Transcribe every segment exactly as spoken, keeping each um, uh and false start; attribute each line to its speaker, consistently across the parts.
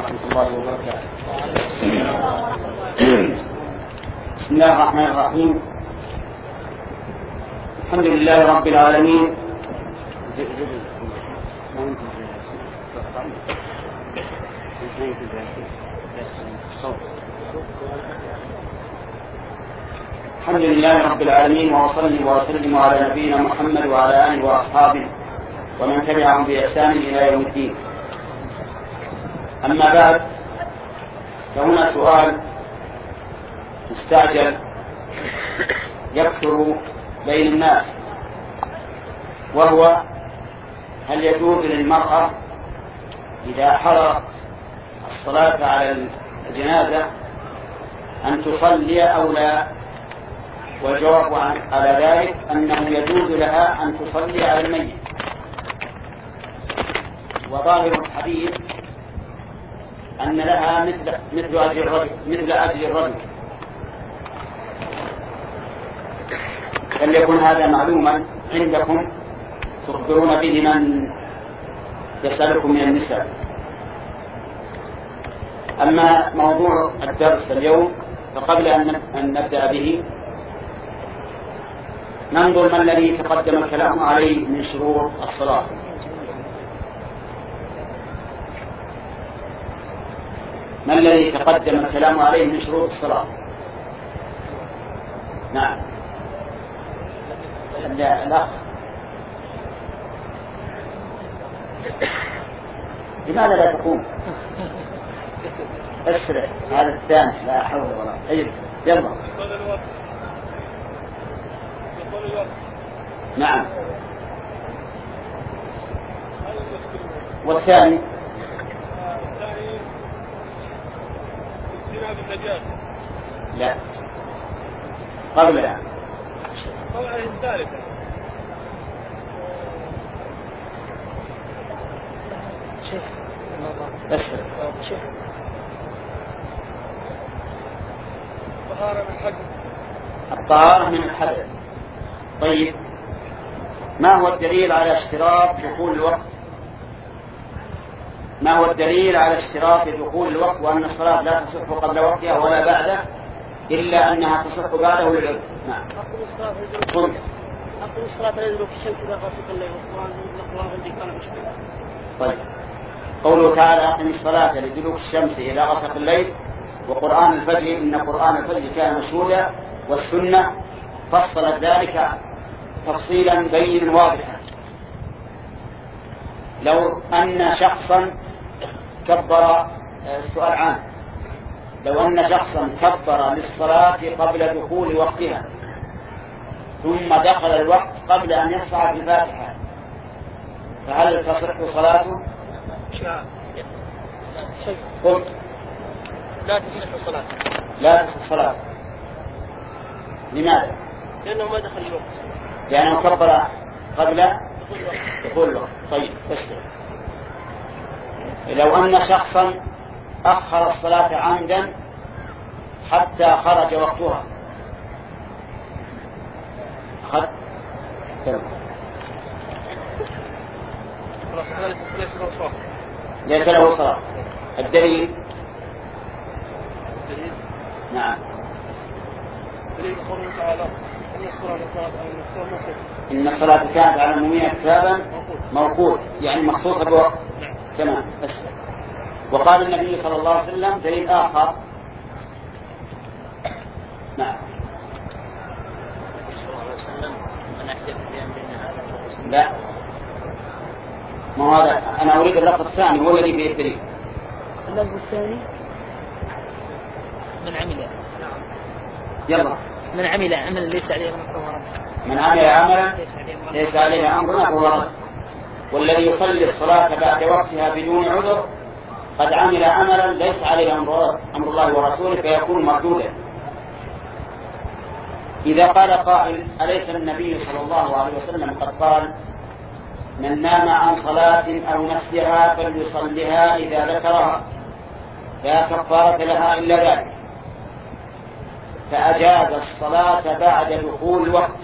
Speaker 1: ورحمة الله وبركاته. بسم الله الرحمن الرحيم. الحمد لله رب العالمين. الحمد لله رب العالمين، وأصلي وأسلم على نبينا محمد وعلى آله وأصحابه ومن تبعهم بإحسان إلى يوم الدين. أما بعد، فهنا سؤال مستعجل يكثر بين الناس، وهو: هل يجوز للمرأة إذا حضرت الصلاة على الجنازة أن تصلي أو لا؟ والجواب على ذلك أنه يجوز لها أن تصلي على الميت، وظاهر الحديث أن لها مثل مثل أجر الرجل مثل أجر الرجل فليكن هذا معلوما عندكم تخبرون به من يسألكم من النساء. أما موضوع الدرس اليوم، فقبل أن نبدأ به ننظر ما الذي تقدم الكلام عليه من شروط الصلاة. ما الذي تقدم الكلام عليه من شروط الصلاة؟ نعم. لا لا لماذا لا تقوم؟ اسرع، هذا الثاني. لا حول ولا قوة. اجلس يلا. نعم. والثاني لا قبلها
Speaker 2: طبعا الثالثة شيخ
Speaker 1: اسرع
Speaker 2: شيخ الطهارة من الحدث.
Speaker 1: الطهارة من الحدث. طيب، ما هو الدليل على اشتراط دخول الوقت؟ ما هو الدليل على اشتراط دخول الوقت وأن الصلاة لا تصح قبل وقتها ولا بعده إلا أنها تصح بعده للعذر؟ نعم.
Speaker 2: أقول الصلاة أقول الصلاة لا يدرك الشمس إذا غسق الليل والقرآن الذي كان مشترك.
Speaker 1: طيب، قوله تعالى: أقم الصلاة لدلوك الشمس إذا غسق الليل وقرآن الفجر إن قرآن الفجر كان مشهودا، والسنة فصلت ذلك تفصيلا بينا واضحا. لو أن شخصا كبر، السؤال عام، لو أن شخصا كبر للصلاة قبل دخول وقتها ثم دخل الوقت قبل أن يصعد الفاتحة، فهل تصح صلاته؟ قلت
Speaker 2: لا تصح الصلاة.
Speaker 1: لا تصح صلاة. لماذا؟
Speaker 2: لأنه ما دخل الوقت.
Speaker 1: لأنه كبر قبل دخول الوقت. طيب، اسمع. لو أن شخصا أخر الصلاة عمدا حتى خرج وقتها، أخذ ليس له صلاة. الدليل؟ نعم.
Speaker 2: دليل قوله تعالى:
Speaker 1: إن الصلاة كانت على المؤمنين كتابا موقوتا، يعني مخصوصة بوقت. تمام. بس وقال النبي صلى الله عليه وسلم دليل آخر. نعم. لا، ما هذا أنا أريد اللفظ الثاني هو الذي فيه الدليل.
Speaker 2: اللفظ الثاني: من عمل
Speaker 1: يلا
Speaker 2: من عمل عملا ليس عليه أمرنا
Speaker 1: من عمل عملا ليس عليه أمرنا فهو رد. والذي يصلي الصلاة بعد وقتها بدون عذر قد عمل عملا ليس عليه أمر الله ورسوله فيكون مردودا. إذا قال قائل: أليس النبي صلى الله عليه وسلم قد قال: من نام عن صلاة أو نسيها فليصلها إذا ذكرها لا كفارة لها إلا ذلك، فأجاز الصلاة بعد دخول الوقت،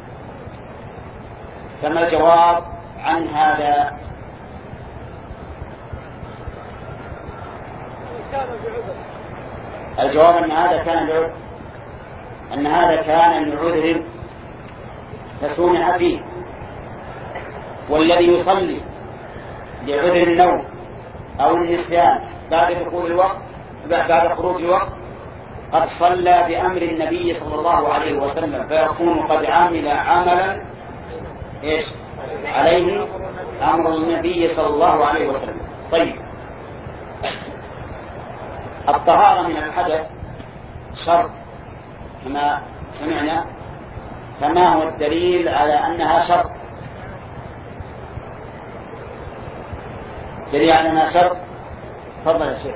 Speaker 1: فما الجواب عن هذا؟
Speaker 2: كان بعذر.
Speaker 1: الجواب أن هذا كان بعذر، أن هذا كان بعذر فسمح فيه. والذي يصلي لعذر النوم أو النسيان بعد دخول الوقت بعد خروج الوقت قد صلى بأمر النبي صلى الله عليه وسلم، فيكون قد عمل عملا إيش عليه أمر النبي صلى الله عليه وسلم. طيب، الطهارة من الحدث شرط كما سمعنا، فما هو الدليل على أنها شرط؟ دليل على أنها شرط. تفضل يا شيخ.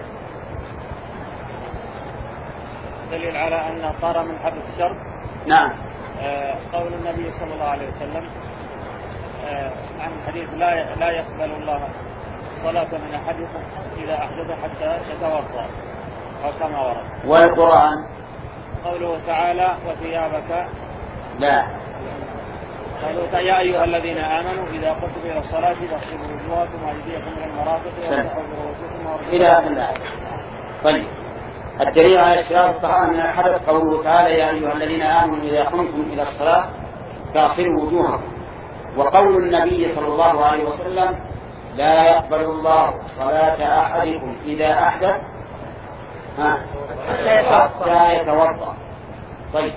Speaker 3: دليل على أن طار من حدث الشرط.
Speaker 1: نعم.
Speaker 3: آه قول النبي صلى الله عليه وسلم آه عن الحديث لا لا يقبل الله صلاة من أحدكم إذا أحدث حتى يتوضأ أو كما ورد.
Speaker 1: والقرآن
Speaker 3: قوله تعالى وثيابك
Speaker 1: لا.
Speaker 3: قالوا يا أيها الذين آمنوا إذا قمتم إلى الصلاة فاغسلوا وجوهكم وأيديكم إلى المرافق وامسحوا برؤوسكم
Speaker 1: إلى آخر الآية. طيب، الدليل على اشتراط الطهارة من الحدث قوله تعالى يا أيها الذين آمنوا إذا قمتم إلى الصلاة فاغسلوا وجوهكم، وقول النبي صلى الله عليه وسلم لا يقبل الله صلاة أحدكم إذا أحدث حتى يتوضأ. طيب،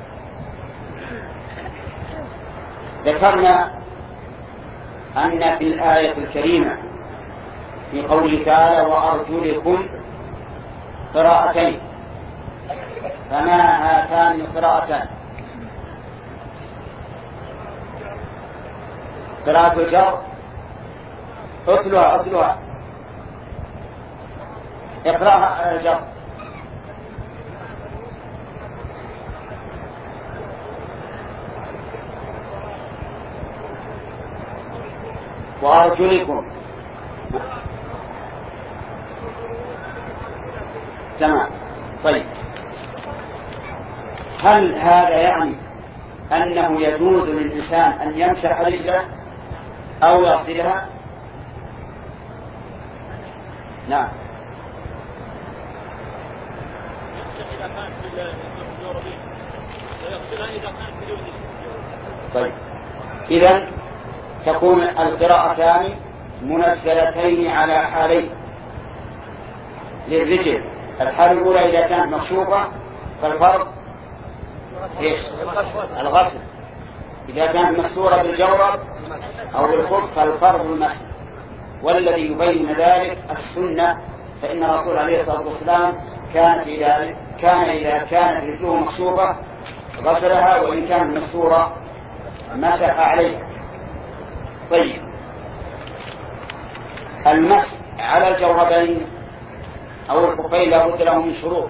Speaker 1: ذكرنا أن في الآية الكريمة في قوله تعالى وأرجلكم قراءتين، فما هاتان القراءتان؟ قراءة الجر. اتلوها اتلوها اقرأها الجر. وأرجلكم. تمام. طيب، هل هذا يعني أنه يجوز للإنسان أن يمسح رجله أو يغسلها؟ نعم. طيب، إذن تكون القراءتان منزلتين على حالين للرجل. الحالة الأولى إذا كانت مكشوفة فالفرض إيش؟ الغسل. إذا كانت مستورة بالجورب أو بالخف فالفرض المسح. والذي يبين ذلك السنة، فإن الرسول عليه الصلاة والسلام كان إذا كان إذا كانت رجله مكشوفة غسلها، وإن كانت مستورة مسح عليها. طيب، المسح على الجوربين أو الخفين لا بد له من شروط،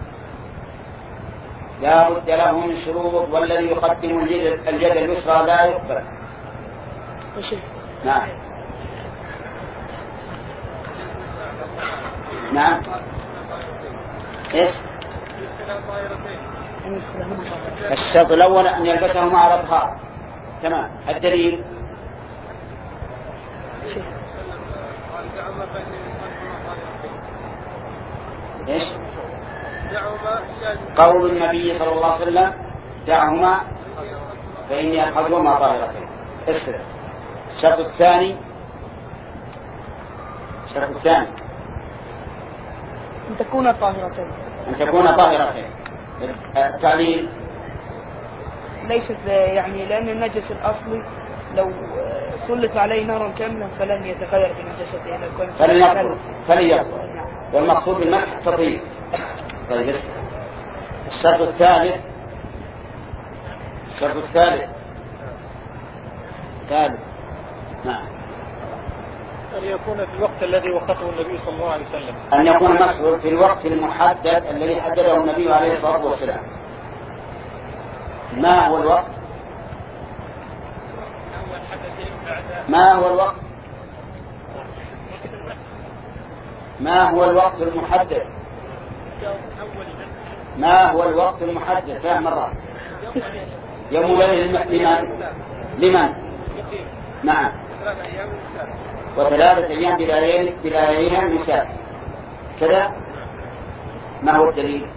Speaker 1: لا بد له من شروط، والذي يقدم اليد اليسرى لا يقبل. نعم. نعم. إيش؟ الشرط الأول أن يلبسهما على طهارة. تمام. الدليل إيش؟ قول النبي صلى الله عليه وسلم دعهما فإني أخذهما طاهرتين. اسرع. الشرط الثاني الشرط الثاني
Speaker 2: أن تكون طاهرتين.
Speaker 1: أن تكون طاهرتين. التعليل
Speaker 2: ليست يعني لأن النجس الأصلي لو سلط عليه نار كاملة فلن يتغير بنجاسته.
Speaker 1: فلن يقبل فلن يقبل والمقصود بالمسح التطهير. طيب، الشرط الثالث الشرط الثالث ثالث نعم
Speaker 3: أن يكون في الوقت الذي وقته النبي صلى الله عليه وسلم.
Speaker 1: أن يكون مسح في الوقت المحدد الذي حدده النبي عليه الصلاة والسلام. ما هو الوقت؟ ما هو الوقت؟ ما هو الوقت المحدد؟ ما هو الوقت المحدد؟ ثلاث مرات. يوم ليل لمن؟ لمن؟ نعم. وثلاثة أيام بلياليها المسافر كذا. ما هو الدليل؟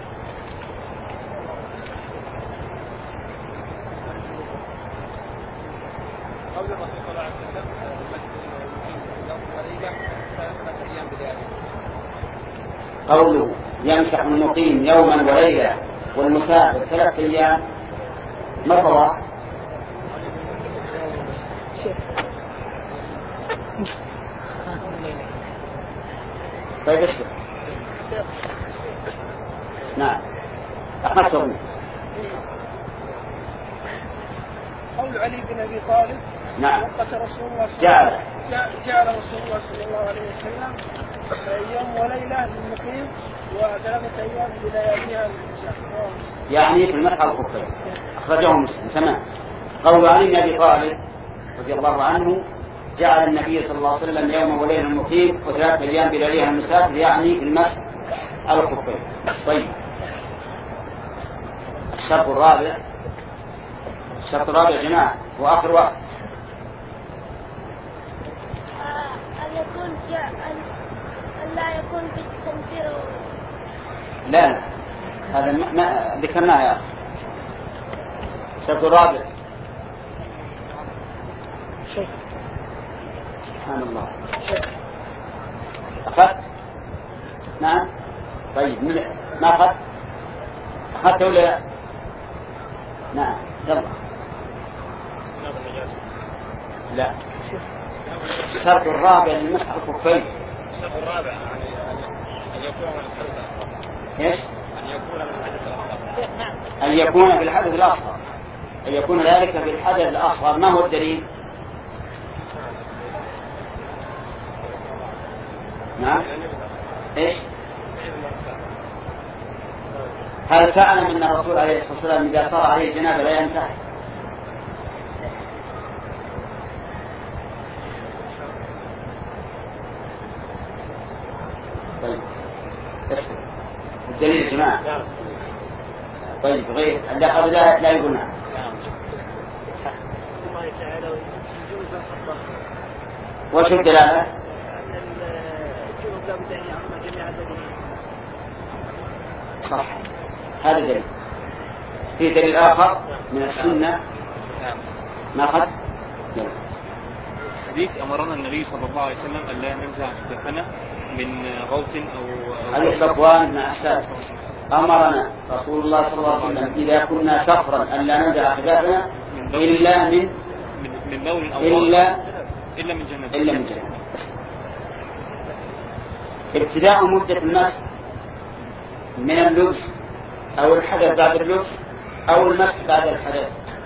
Speaker 1: قوله يمسح المقيم يوما وليلة والمسافر ثلاث أيام مضى. طيب اشتر نعم أخذتهم.
Speaker 4: قول علي بن أبي طالب
Speaker 1: نعم
Speaker 4: وقت رسول الله صلى
Speaker 1: جعل
Speaker 4: الله جعل رسول الله صلى الله عليه وسلم يوم وليلة للمقيم وثلاثة أيام بلياليها للمسافر.
Speaker 1: يعني في المسح على الخفين. أخرجه مسلم. تمام. قول علي بن أبي طالب رضي الله عنه جعل النبي صلى الله عليه وسلم يوم وليلة المقيم وثلاثة أيام بلياليها المسافر، يعني في المسح على الخفين. طيب الشرط الرابع. الشرط الرابع يا جماعة وآخر وقت
Speaker 5: أن يكون أن لا يكون في التنفير.
Speaker 1: لا لا هذا ما ذكرناه يا أخي. الشرط الرابع
Speaker 2: شيء
Speaker 1: سبحان الله أخذت. نعم طيب من... ما أخذت أخذت ولا لا؟ نعم يلا. لا الشرط الرابع للمسح على الخفين.
Speaker 3: الشرط الرابع يعني أن يكون من الحدث الأصغر.
Speaker 1: إيش؟
Speaker 3: أن يكون من الحدث الأصغر.
Speaker 1: أن يكون بالحدث الأصغر. أن يكون ذلك بالحدث الأصغر. ما هو الدليل؟ نعم إيش؟ هل تعلم أن الرسول عليه الصلاة والسلام إذا صار عليه جنابة لا يمسح؟ طيب الدليل يا جماعة. طيب غير اللي أخذ لا لا يقولنا. وش الدلالة؟ صح هذا دليل. في دليل آخر من السنة ما أخذ
Speaker 3: حديث أمرنا النبي صلى الله عليه وسلم أن لا ننزع كفنا من غوث أو
Speaker 1: علي صفوان بن عساس أمرنا رسول الله صلى الله عليه وسلم إذا كنا سفرا أن لا ننزع كفنا إلا من
Speaker 3: من بول أو
Speaker 1: إلا
Speaker 3: إلا من جنة
Speaker 1: إلا من جنة. ابتداء مدة المسح من اللبس أو الحدث بعد اللبس أو المسح بعد الحدث.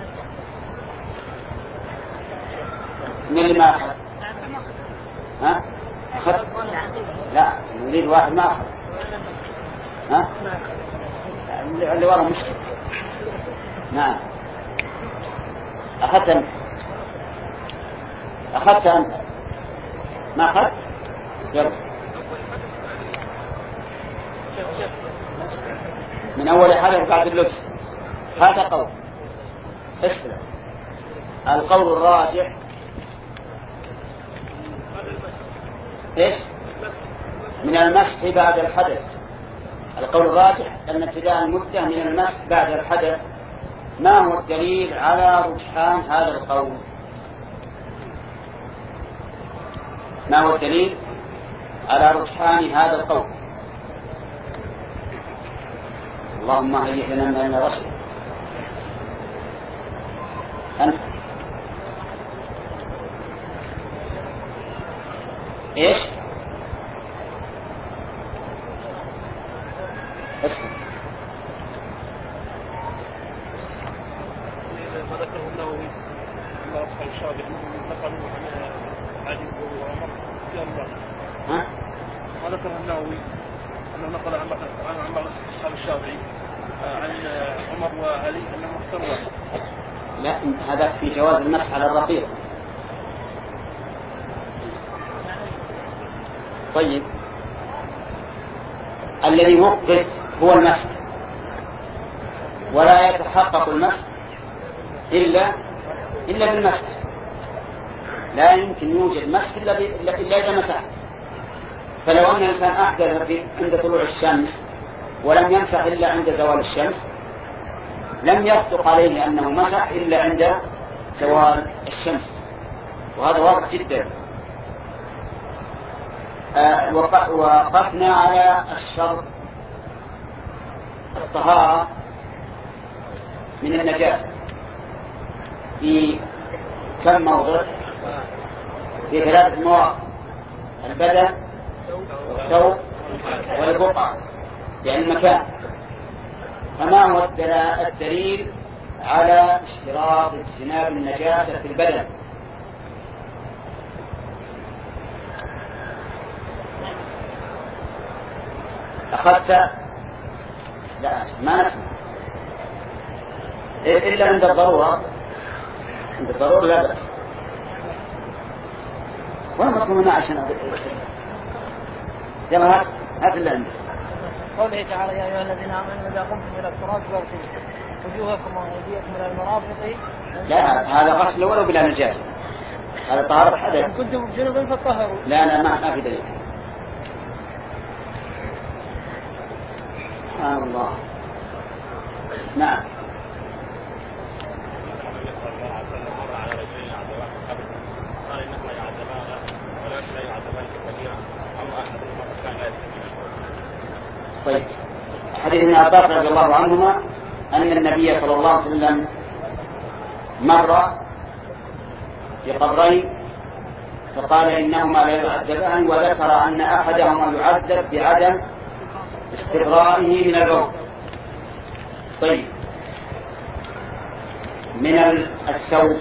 Speaker 1: من اللي ما أخذ؟ ها؟ أخذ؟ لا نريد واحد ما أخذ. ها؟ اللي ورا مشكلة. نعم أخذت أنت. أخذت أنت ما أخذت؟ يلا من أول حدث بعد اللبس. هذا قول. اسلم. القول الراجح إيش؟ من المسح بعد الحدث. القول الراجح أن ابتداء المدة من المسح بعد الحدث. ما هو الدليل على رجحان هذا القول؟ ما هو الدليل على رجحان هذا القول؟ اللهم هيئ لنا من الرشد. أنت إيش؟ اسم
Speaker 4: ما ذكره النووي أن أصحاب الشافعي نقلوا عن علي وعمر في أربعة.
Speaker 1: ها؟
Speaker 4: ما ذكره النووي أنه نقل عن عن بعض أصحاب الشافعي عن عمر وعلي أنهم اختاروا.
Speaker 1: لا هذا في جواز المسح على الرقيق. طيب الذي وقت هو المسح ولا يتحقق المسح إلا إلا بالمسح. لا يمكن يوجد مسح إلا إلا إذا مسحت. فلو أن الإنسان أحدث عند طلوع الشمس ولم يمسح إلا عند زوال الشمس لم يصدق عليه أنه مسح إلا عند زوال الشمس، وهذا واضح جدا. آه وقفنا على الشرط الطهارة من النجاسة في كم موضع؟ في ثلاثة مواضع: البدن والثوب والبقعة، يعني المكان. فما هو الدليل على اشتراط اجتناب النجاسة في البدن؟ أخذت؟ لا ما نسمع إلا عند الضرورة. عند الضرورة لا بأس. وين مطلوبنا عشان هذا؟ يلا هات هات اللي عندك.
Speaker 6: قوله تعالى: يا أيها الذين آمنوا إذا قمتم إلى الصلاة فاغسلوا وجوهكم وأيديكم إلى المرافق.
Speaker 1: لا هذا غسل ولو بلا نجاسة، هذا طهارة حدث.
Speaker 6: إن كنتم جنبا فطهروا.
Speaker 1: لا لا ما في دليل. سبحان الله. نعم. طيب، حديث ابن عباس رضي الله عنهما أن النبي صلى الله عليه وسلم مر في قبرين فقال إنهما لا يعذبان، وذكر أن أحدهما يعذب بعدم استبرائه من البول. طيب، من الثوب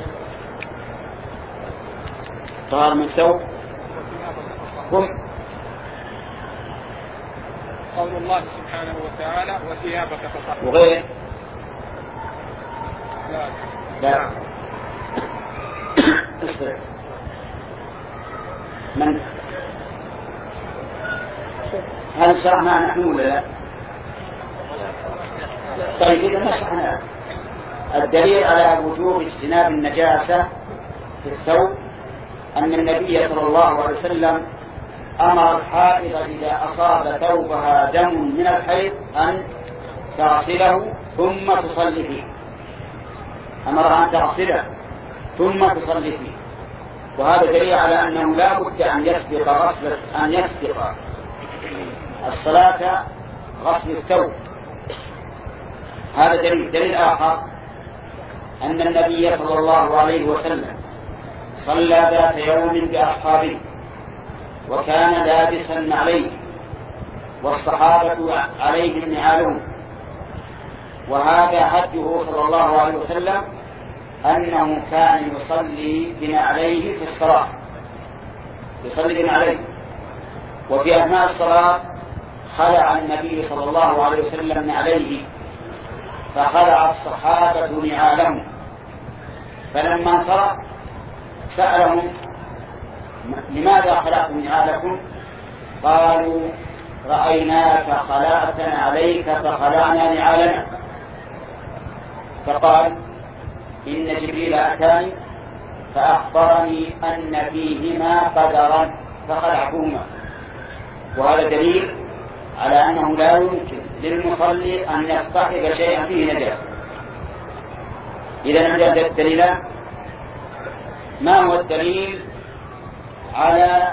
Speaker 1: طهر من الثوب قم
Speaker 4: قول الله سبحانه وتعالى: وثيابك فطهر.
Speaker 1: وغير
Speaker 4: لا
Speaker 1: لا من هل شرحنا نحن ولا لا؟ طيب إذا ما شرحنا. الدليل على وجوب اجتناب النجاسة في الثوب أن النبي صلى الله عليه وسلم أمر الحائض إذا أصاب ثوبها دم من الحيض أن تغسله ثم تصلي فيه. أمر أن تغسله ثم تصلي فيه، وهذا دليل على أنه لا بد أن يسبق غسل أن يسبق الصلاة غسل الثوب. هذا دليل. دليل آخر أن النبي صلى الله عليه وسلم صلى ذات يوم بأصحابه وكان لابسا عليه والصحابة عليهم نعالهم، وهذا هديه صلى الله عليه وسلم أنه كان يصلي بنعليه في الصلاة، يصلي بنعليه. وفي أثناء الصلاة خلع النبي صلى الله عليه وسلم نعليه فخلع الصحابة نعالهم، فلما انصرف سألهم: لماذا خلعتم نعالكم؟ قالوا: رأيناك خلعت عليك فخلعنا نعالنا. فقال: إن جبريل أتاني فأخبرني أن فيهما قدرا فخلعتهما. وهذا دليل على أنه لا يمكن للمصلي أن يصطحب شيئا فيه نجاسة. إذا عندنا الدليلان. ما هو الدليل على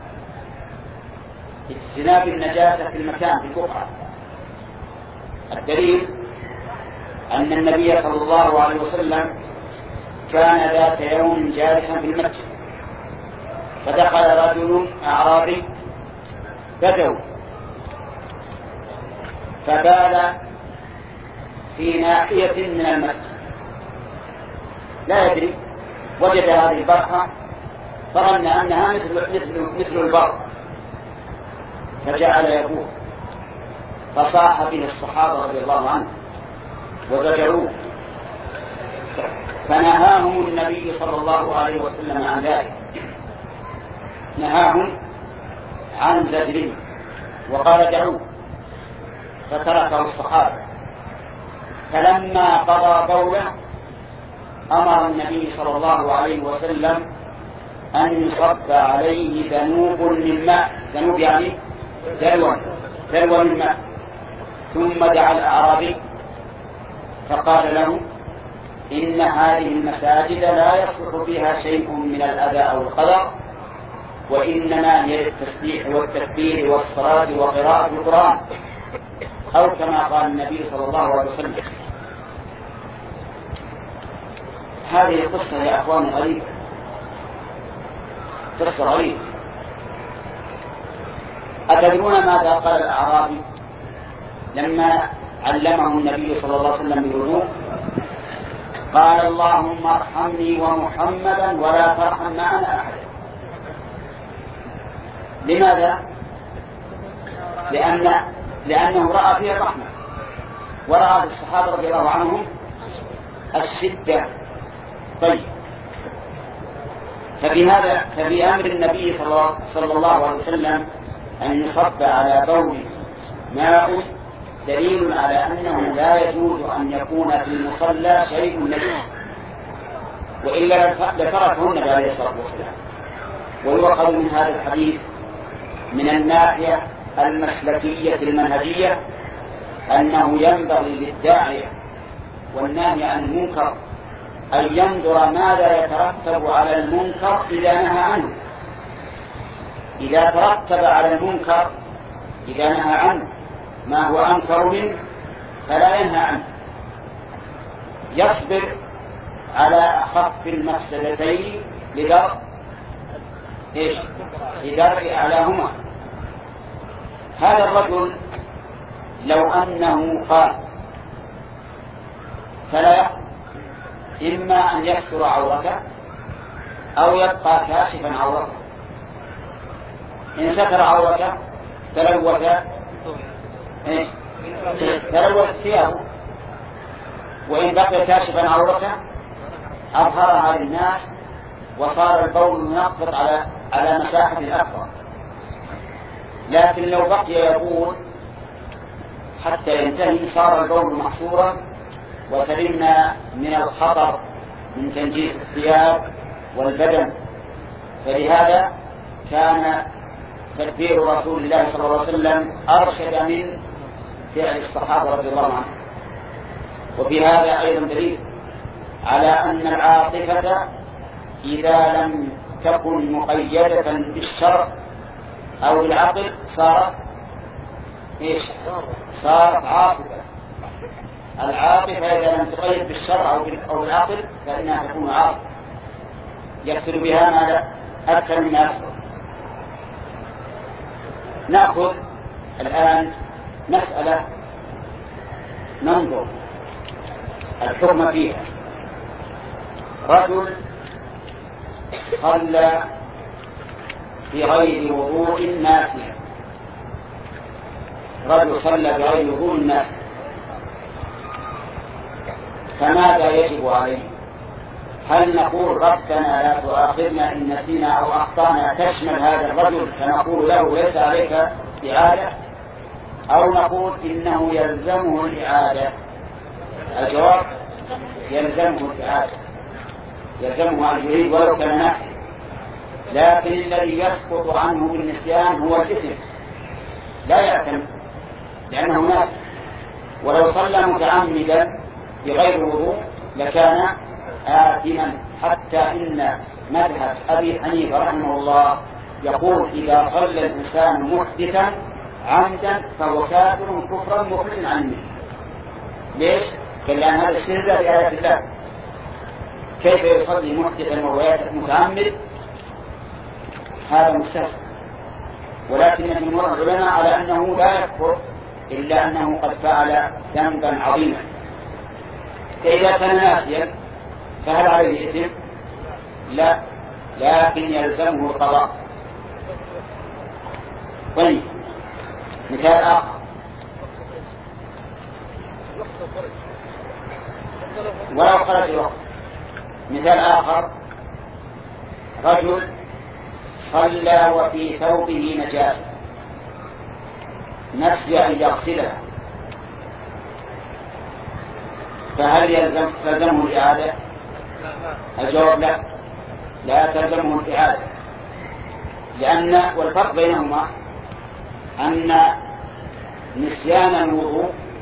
Speaker 1: اجتناب النجاسة في المكان في البقعة؟ الدليل أن النبي صلى الله عليه وسلم كان ذات يوم جالسا في المسجد فدخل رجل أعرابي بدوي فبال في ناحية من المسجد، لا يدري، وجد هذه البرحة فظن أنها مثل, مثل, مثل البر فجعل يبوح، فصاح به الصحابة رضي الله عنه وزجروه، فنهاهم النبي صلى الله عليه وسلم عن ذلك، نهاهم عن زجره وقال: دعوه، فتركه الصحابة. فلما قضى بوله أمر النبي صلى الله عليه وسلم أن يصب عليه ذنوب من ماء، ذنوب يعني دلو دلو من ماء، ثم دعا الأعرابي فقال له إن هذه المساجد لا يصلح فيها شيء من الأذى أو القدر، وإنما هي للتسبيح والتكبير والصلاة وقراءة القرآن، أو كما قال النبي صلى الله عليه وسلم. هذه القصة يا أخوان غريبة، قصة غريبة. أتدرون ماذا قال الأعرابي لما علمه النبي صلى الله عليه وسلم بالوضوء؟ قال اللهم ارحمني ومحمدا ولا ترحم معنا أحد. لماذا؟ لأن لأنه رأى فيه الرحمة، ورأى في الصحابة رضي الله عنهم الشدة. طيب، ففي هذا ففي أمر النبي صلى الله عليه وسلم أن يصب على بول ماء دليل على أنه لا يجوز أن يكون في المصلى شيء نجس، وإلا لتركه النبي عليه الصلاة والسلام. ويؤخذ من هذا الحديث من الناحية المسلكية المنهجية أنه ينبغي للداعية والناهي عن المنكر أن ينظر ماذا يترتب على المنكر إذا نهى عنه. إذا ترتب على المنكر إذا نهى عنه ما هو أنكر منه فلا ينهى عنه، يصبر على أخف المفسدتين لدرء إيش؟ لدرء أعلاهما. هذا الرجل لو أنه قال فلا يقف، إما أن يستر عورته أو يبقى كاشفا عورته. إن ستر عورته تلوث إيه؟ تلوث ثيابه، وإن بقي كاشفا عورته أظهرها للناس وصار البول منقط على على مساحة أكبر. لكن لو بقي يبول حتى ينتهي صار البول محصورا وسلمنا من الخطر من تنجيس الثياب والبدن. فلهذا كان تدبير رسول الله صلى الله عليه وسلم أرشد من فعل الصحابة رضي الله عنهم. وفي هذا أيضا دليل على أن العاطفة إذا لم تكن مقيدة بالشرع أو بالعقل صارت إيش؟ صارت عاطفة. العاطفة إذا لم تقيد بالشرع أو بالعقل فإنها تكون عاطفة يقتل بها ماذا؟ أكثر من أكثر. نأخذ الآن مسألة ننظر الحكم فيها. رجل صلى في غير وضوء ناسيا، رجل صلى بغير وضوء ناسيا، فماذا يجب عليه؟ هل نقول ربنا لا تؤاخذنا إن نسينا أو أخطأنا تشمل هذا الرجل فنقول له ليس عليك إعادة، أو نقول إنه يلزمه الإعادة؟ الجواب يلزمه الإعادة، يلزمه أن يريد ولو كان ناسيا. لكن الذي يسقط عنه بالنسيان هو الإثم، لا يأثم لأنه ناسي. ولو صلى متعمدا بغير وضوء لكان آثما، حتى إن مذهب أبي حنيفة رحمه الله يقول إذا صلى الإنسان محدثا عمدا فهو كافر كفرا مخرجا عن المله. ليش؟ قال لأن هذا استهزاء بآيات الله. كيف يصلي محدثا وهو متعمد؟ هذا مستهزئ. ولكن جمهور العلماء على أنه لا يكفر إلا أنه قد فعل ذنبا عظيما. فإذا كان ناسيا فهل عليه إثم؟ لا، لكن يلزمه القضاء. طيب، مثال آخر، ولو خرج الوقت. مثال آخر، رجل صلى وفي ثوبه نجاسة نسي أن يغسلها، فهل يلزم تلزمه الإعادة؟ الجواب لا، لا تلزمه الإعادة. لأن والفرق بينهما أن نسيان الوضوء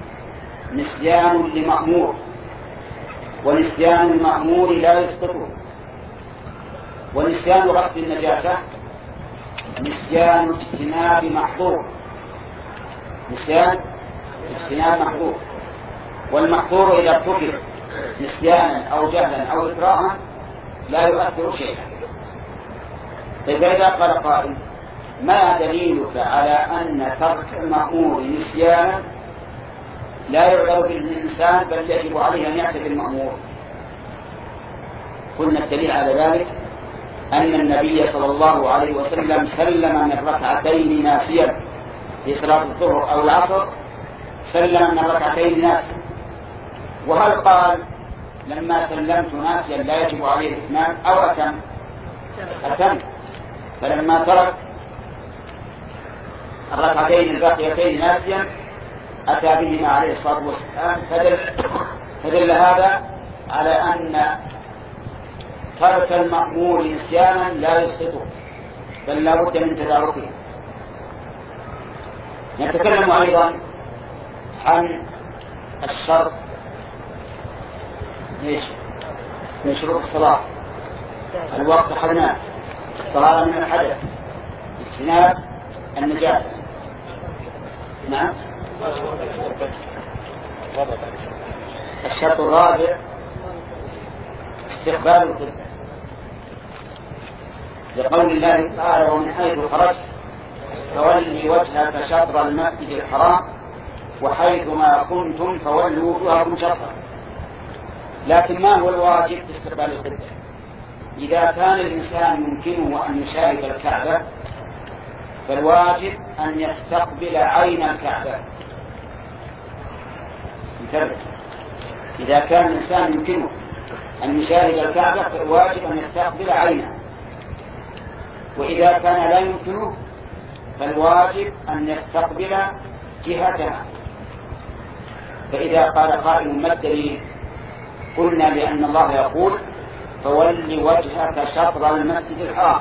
Speaker 1: نسيان لمأمور، ونسيان المأمور لا يسقطه. ونسيان غسل النجاسة نسيان اجتناب محظور، نسيان اجتناب محظور، والمحظور إذا ارتكب نسيانا أو جهلا أو إكراها لا يؤثر شيئا. فإذا قال قائل ما دليلك على أن ترك المأمور نسيانا لا يعذر به الإنسان بل يجب عليه أن يعتبر المأمور؟ قلنا الدليل على ذلك أن النبي صلى الله عليه وسلم سلم من ركعتين ناسيا في صلاة الظهر أو العصر، سلم من ركعتين ناسيا. وهل قال لما سلمت ناسيا لا يجب عليه الإتمام أو أتم؟ أتم. فلما ترك الركعتين الباقيتين ناسيا أتى بهما عليه الصلاة والسلام، فدل, فدل هذا على أن ترك المأمور نسيانا لا يسقطه بل لا بد من تداركه. نتكلم أيضا عن الشرط ايش من شروط الصلاة. الوقت حدنا طهارة من الحدث، اجتناب النجاسة. نعم. الشرط الرابع استقبال القبلة، لقول الله تعالى ومن حيث خرجت فولي وجهك شطر المسجد الحرام وحيث ما كنتم فولوا وجوهكم شطره. لكن ما هو الواجب في استقبال القبلة؟ إذا كان الإنسان يمكنه أن يشاهد الكعبة فالواجب أن يستقبل عين الكعبة. انتبه، إذا كان الإنسان يمكنه أن يشاهد الكعبة فالواجب أن يستقبل عينه، وإذا كان لا يمكنه فالواجب أن يستقبل جهتها. فإذا قال قائل ما الدليل؟ قلنا لأن الله يقول فول وجهك شطر المسجد الحرام،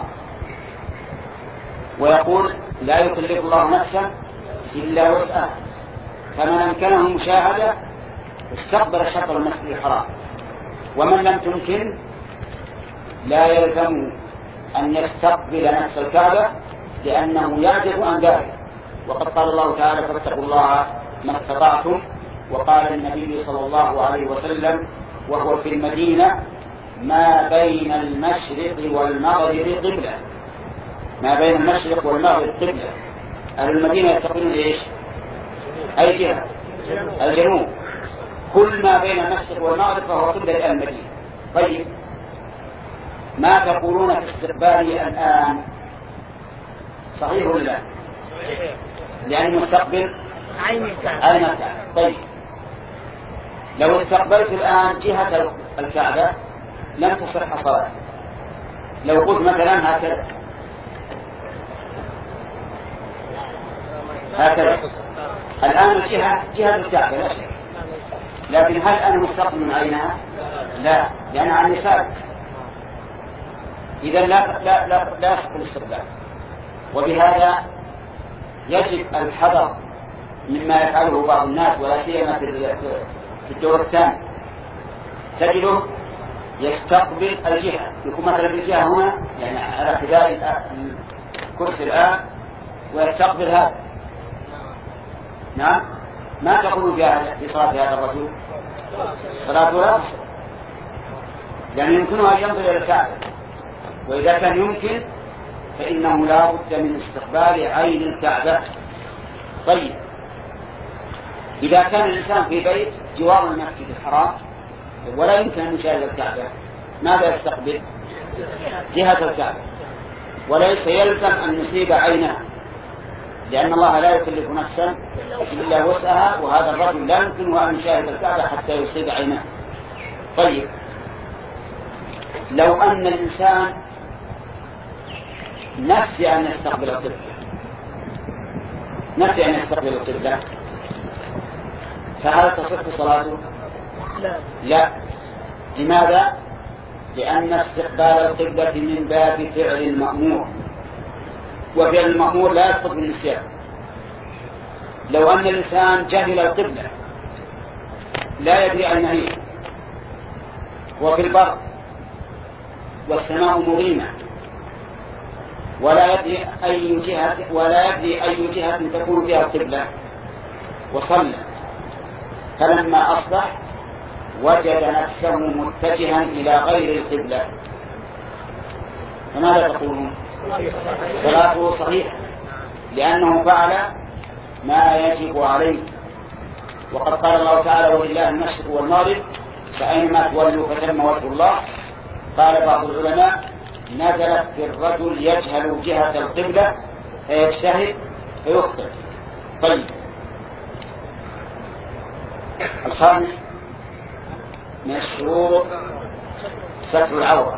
Speaker 1: ويقول لا يكلف الله نفسا إلا وسعها، فمن أمكنه مشاهدة استقبل شطر المسجد الحرام، ومن لم تمكن لا يلزم أن يستقبل نفس الكعبة لأنه يعجز عن ذلك. وقد قال الله تعالى فاتقوا الله ما استطعتم، وقال النبي صلى الله عليه وسلم وهو في المدينة ما بين المشرق والمغرب قبلة، ما بين المشرق والمغرب قبلة. أهل المدينة يستقبلون إيش؟ أي جهة؟ الجنوب. كل ما بين المشرق والمغرب فهو قبلة المدينة. طيب ما تقولون في استقبالي الآن؟ صحيح ولا لا؟ لأن المستقبل
Speaker 6: عين الكعبة.
Speaker 1: طيب لو استقبلت الآن جهة الكعبة لم تصح صلاتي. لو قلت مثلا هكذا هكذا الآن الجهة جهة الكعبة لا شيء، لكن هل أنا مستقبل من عينها؟ لا، لأن عن يسار. إذا لا لا لا لا يحصل الاستقبال. وبهذا يجب الحذر مما يفعله بعض الناس ولا سيما في الدور الثاني. تجده يستقبل الجهة، يكون مثلا الجهة هنا يعني على حذاء الكرسي الآن ويستقبل هذا. نعم. ما تقول في صلاة هذا الرجل؟ صلاة لا تصح، يعني يمكنه أن ينظر إلى الكعبة، وإذا كان يمكن فإنه لا بد من استقبال عين الكعبة. طيب إذا كان الإنسان في بيت جوار المسجد الحرام ولا يمكن أن يشاهد الكعبة ماذا يستقبل؟ جهة الكعبة، وليس يلزم أن يصيب عينها، لأن الله لا يكلف نفسا إلا وسعها، وهذا الرجل لا يمكنه أن يشاهد الكعبة حتى يصيب عينها. طيب لو أن الإنسان نسي أن يستقبل القبلة، نسي أن يستقبل القبلة، فهل تصح صلاته؟
Speaker 6: لا.
Speaker 1: لا. لماذا؟ لأن استقبال القبلة من باب فعل المأمور، وفعل المأمور لا يسقط بالنسيان. لو أن الإنسان جهل القبلة لا يدري أين هي، وفي البر والسماء مظلمة ولا يدري أي جهة ولا يدري أي جهة تكون فيها القبلة، وصلى فلما أصبح وجد نفسه متجها إلى غير القبلة، فماذا تقولون؟ صلاته صحيحة لأنه فعل ما يجب عليه. وقد قال الله تعالى ولله المشرق والمغرب فأينما تولوا فثم وجه الله. قال بعض العلماء نزلت في الرجل يجهل جهة القبلة فيجتهد فيخطئ. طيب الخامس من الشروط ستر العورة،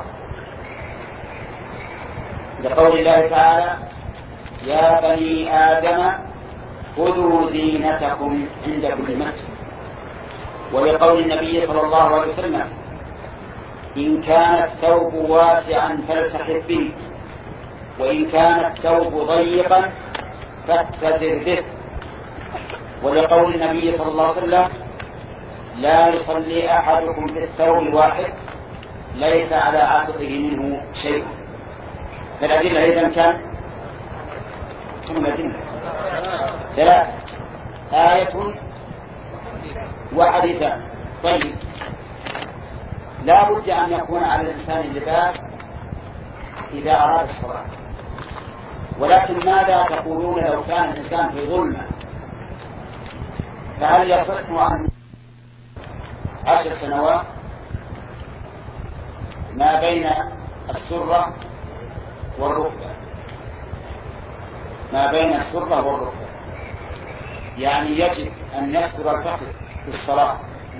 Speaker 1: لقول الله تعالى يا بني آدم خذوا زينتكم عند كل مسجد، ولقول النبي صلى الله عليه وسلم إن كان الثوب واسعا فالتحف به، وإن كان الثوب ضيقا فاتزر به، ولقول النبي صلى الله عليه وسلم لا يصلي أحدكم في الثوب الواحد ليس على عاتقه منه شيء. فالأدلة إذن كان ثم أدلة ثلاثة آية وحديثان. طيب لا بد أن يكون على الإنسان اللباس إذا أراد الصلاة، ولكن ماذا تقولون لو كان الإنسان في ظلمة؟ فهل يصح عنه عشر سنوات ما بين السرة والركبة، ما بين السرة والركبة، يعني يجب أن يستر الفخذ في الصلاة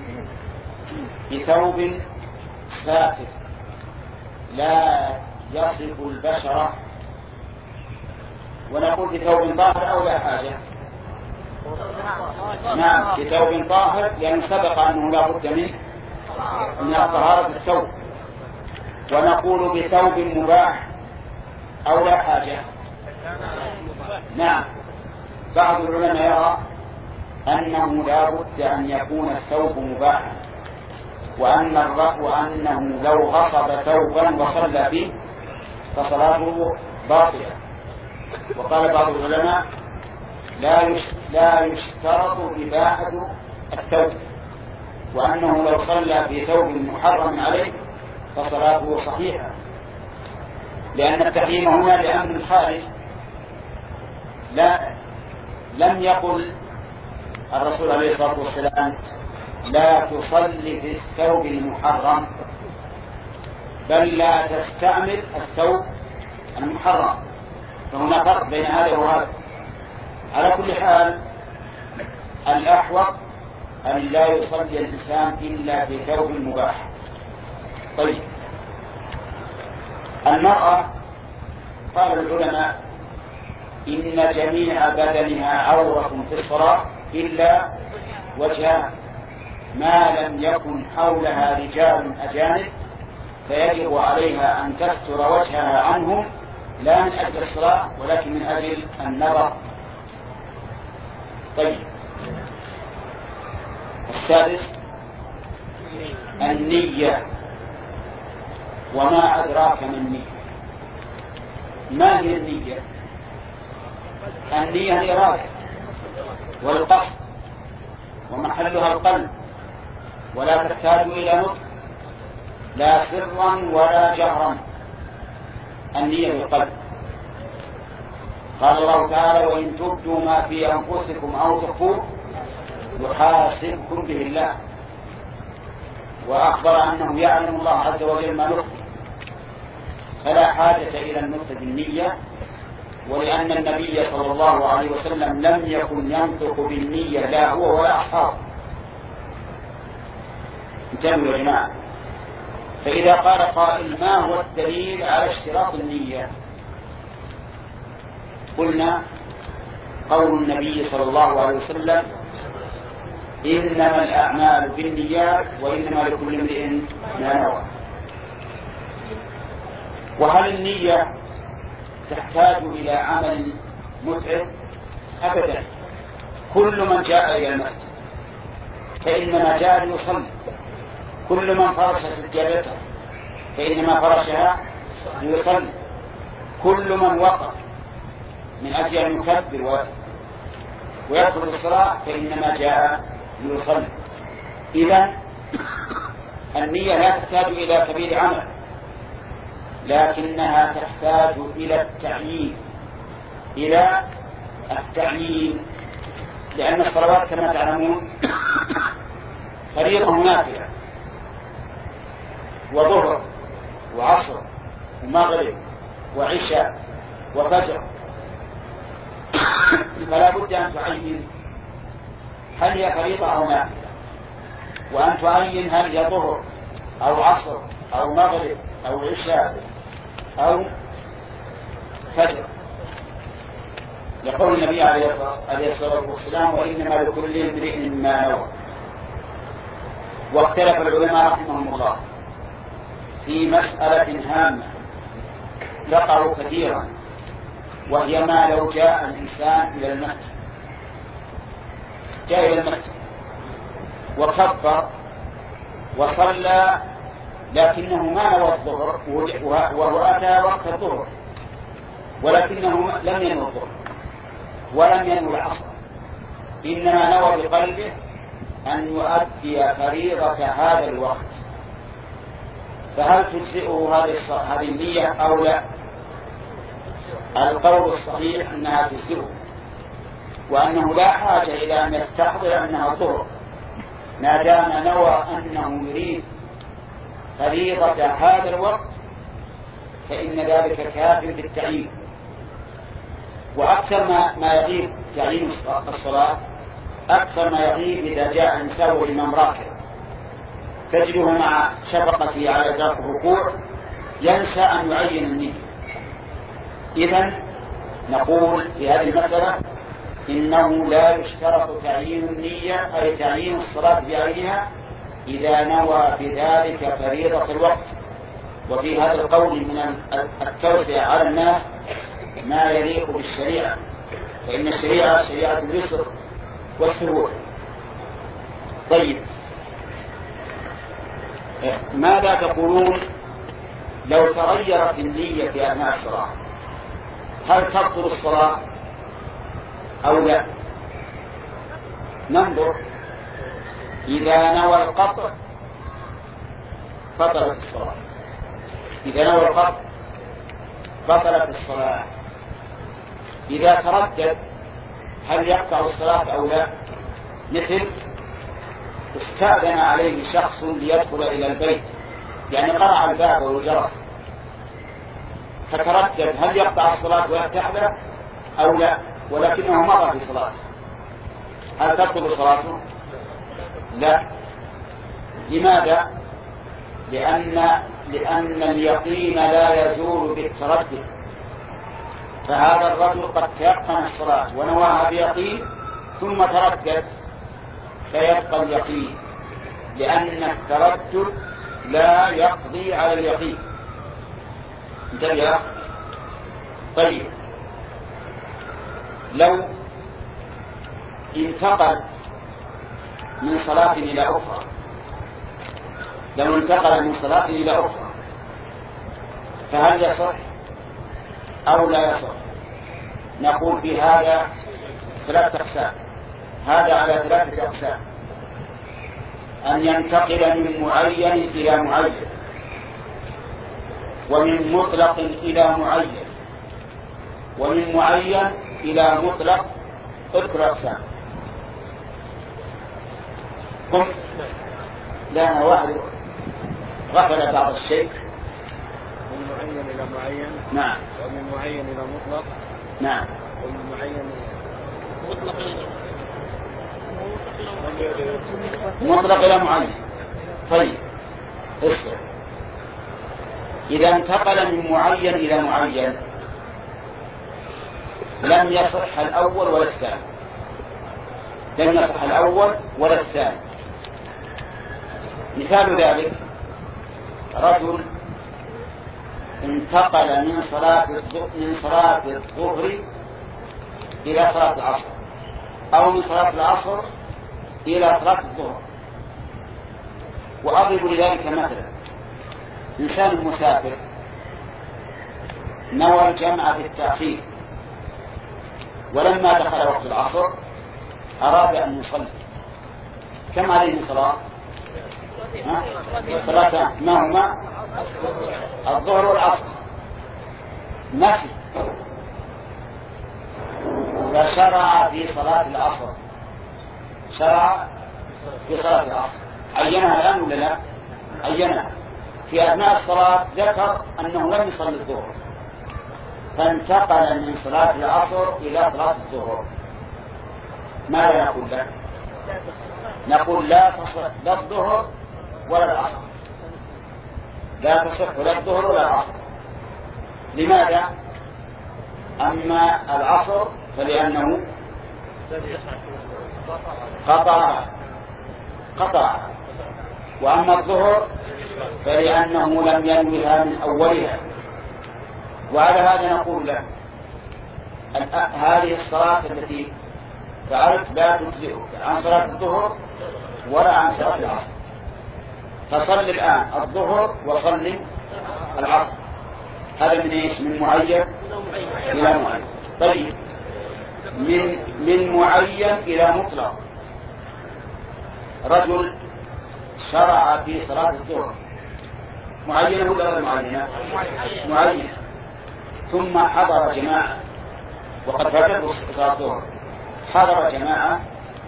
Speaker 1: بثوب ساتر لا يصف البشرة، ونقول بثوب طاهر أو لا حاجة؟ نعم بثوب طاهر، لأن سبق أنه لا بد منه من طهارة الثوب. ونقول بثوب مباح أو لا حاجة؟ نعم بعض العلماء يرى أنه لا بد أن يكون الثوب مباحا، وأن الرأي وأنه لو غصب ثوبا وصلى فيه فصلاته باطلة. وقال بعض العلماء لا لا يشترط إباحة الثوب، وأنه لو صلى في ثوب محرم عليه فصلاته صحيحة، لأن التحريم هنا لأمر خارج. لا لم يقل الرسول عليه الصلاة والسلام لا تصلي في الثوب المحرم، بل لا تستعمل الثوب المحرم، فهنا فرق بين هذا وهذا. على كل حال الأحوط أن لا يصلي الإنسان إلا في ثوب مباح. طيب المرأة قال العلماء إن جميع بدنها عورة في الصلاة إلا وجهها، ما لم يكن حولها رجال أجانب فيجب عليها أن تستر وجهها عنهم، لا من أجل الصلاة ولكن من أجل النظر. طيب السادس النية، وما أدراك ما النية؟ ما هي النية؟ النية الإرادة والقصد، ومحلها القلب، ولا تحتاج إلى نطق لا سرا ولا جهرا. النية بالقلب. قال الله تعالى وإن تبدوا ما في أنفسكم أو تخفوه يحاسبكم به الله، وأخبر أنه يعلم الله عز وجل ما نخفي، فلا حاجة إلى النطق بالنية، ولأن النبي صلى الله عليه وسلم لم يكن ينطق بالنية لا هو ولا أصحابه. انتبهوا يا جماعة. فإذا قال قائل ما هو الدليل على اشتراط النية؟ قلنا قول النبي صلى الله عليه وسلم إنما الأعمال بالنيات وإنما لكل امرئ ما نوى. وهل النية تحتاج إلى عمل متعب؟ أبدا. كل من جاء إلى المسجد فإنما جاء ليصلي. كل من فرش سجادته فإنما فرشها ليصلي. كل من وقف من أجل أن يكبر ويدخل الصلاة فإنما جاء ليصلي. إذن النية لا تحتاج إلى كبير عمل، لكنها تحتاج إلى التعيين إلى التعيين لأن الصلوات كما تعلمون فريضة ونافلة، وظهر وعصر ومغرب وعشاء وفجر، فلا بد أن تعين هل هي فريضة أو نافلة، وأن تعين هل هي ظهر أو عصر أو مغرب أو عشاء أو فجر. يقول النبي عليه الصلاة والسلام: وإنما لكل امرئ ما نوى. واختلف العلماء رحمهم الله في مسألة هامة تقع كثيرا، وهي ما لو جاء الإنسان إلى المسجد جاء إلى المسجد وكبر وصلى لكنه ما نوى الظهر وهو أتى وقت الظهر، ولكنه لم ينوى الظهر ولم ينوى العصر، إنما نوى بقلبه أن يؤدي فريضة هذا الوقت، فهل تجزئه هذه النية أو لا؟ القول الصحيح أنها تجزئه، وأنه لا حاجة إلى أن يستحضر أنها ظهر ما دام نوى أنه يريد فريضة هذا الوقت، فإن ذلك كاف بالتعيين. وأكثر ما, ما يغيب تعيين الصلاة أكثر ما يغيب إذا جاء إنسان والإمام راكع تجده مع شفقته على ذات الركوع ينسى أن يعين النية. إذن نقول في هذه المسألة إنه لا يشترط تعيين النية أي تعيين الصلاة بعينها إذا نوى بذلك فريضة الوقت. وفي هذا القول من التوسع على الناس ما يليق بالشريعة، فإن الشريعة شريعة اليسر والسهول. طيب، ماذا تقولون لو تغيرت النية في أثناء الصلاة؟ هل تبطل الصلاة أو لا؟ ننظر. إذا نوى القطع بطلت الصلاة، إذا نوى القطع بطلت الصلاة. إذا تردد هل يقطع الصلاة أو لا؟ مثل استأذن عليه شخص ليدخل إلى البيت، يعني قرع الباب والجرس، فتردد هل يقطع الصلاة ويفتح له أو لا، ولكنه مضى في صلاة، هل تبطل صلاته؟ لا. لماذا؟ لأن لأن اليقين لا يزول بالتردد، فهذا الرجل قد تيقن الصلاة ونواها بيقين ثم تردد فيبقى اليقين، لأن التردد لا يقضي على اليقين. انتبه. طيب، لو انتقل من صلاة إلى أخرى لو انتقل من صلاة إلى أخرى فهل يصح أو لا يصح؟ نقول في هذا ثلاثة أقسام. هذا على ثلاثة أقسام: أن ينتقل من معين إلى معين، ومن مطلق إلى معين، ومن معين إلى مطلق. اذكر أقسام. قم. لا، أنا واحد غفل بعض الشيء.
Speaker 3: من معين إلى معين.
Speaker 1: نعم.
Speaker 3: ومن معين إلى مطلق.
Speaker 1: نعم.
Speaker 3: ومن معين
Speaker 5: مطلق
Speaker 1: مطلق إلى معين. طيب، اسمع. إذا انتقل من معين إلى معين لم يصح الأول ولا الثاني، لم يصح الأول ولا الثاني. مثال ذلك: رجل انتقل من صلاة من صلاة الظهر إلى صلاة العصر، أو من صلاة العصر إلى صلاة الظهر، وأضرب لذلك مثلا: إنسان مسافر نوى الجمع بالتأخير، ولما دخل وقت العصر أراد أن يصلي، كم عليه من صلاة؟ صلاتان، ما هما؟ الظهر والعصر. نسي فشرع في صلاة العصر، شرع في صلاة العصر، عينها الآن ولا لا؟ عينها. في أثناء الصلاة ذكر أنه لم يصلي الظهر، فانتقل من صلاة العصر إلى صلاة الظهر. ماذا نقول له؟ نقول لا تصح لا الظهر ولا العصر، لا تصح لا الظهر ولا العصر. لماذا؟ أما العصر فلأنه قطع قطع وأما الظهر فلأنه لم ينويها من أولها. وعلى هذا نقول له: هذه الصلاة التي فعلت لا تجزئك عن صلاة الظهر ولا عن صلاة العصر، فصل الآن الظهر وصل العصر. هذا من ايش؟ من معين إلى معين. طيب، من من معين إلى مطلق. رجل شرع في صلاة الظهر، معينة ولا غير معينة؟ معينة. ثم حضر جماعة، وقد فاتته صلاة الظهر، حضر جماعة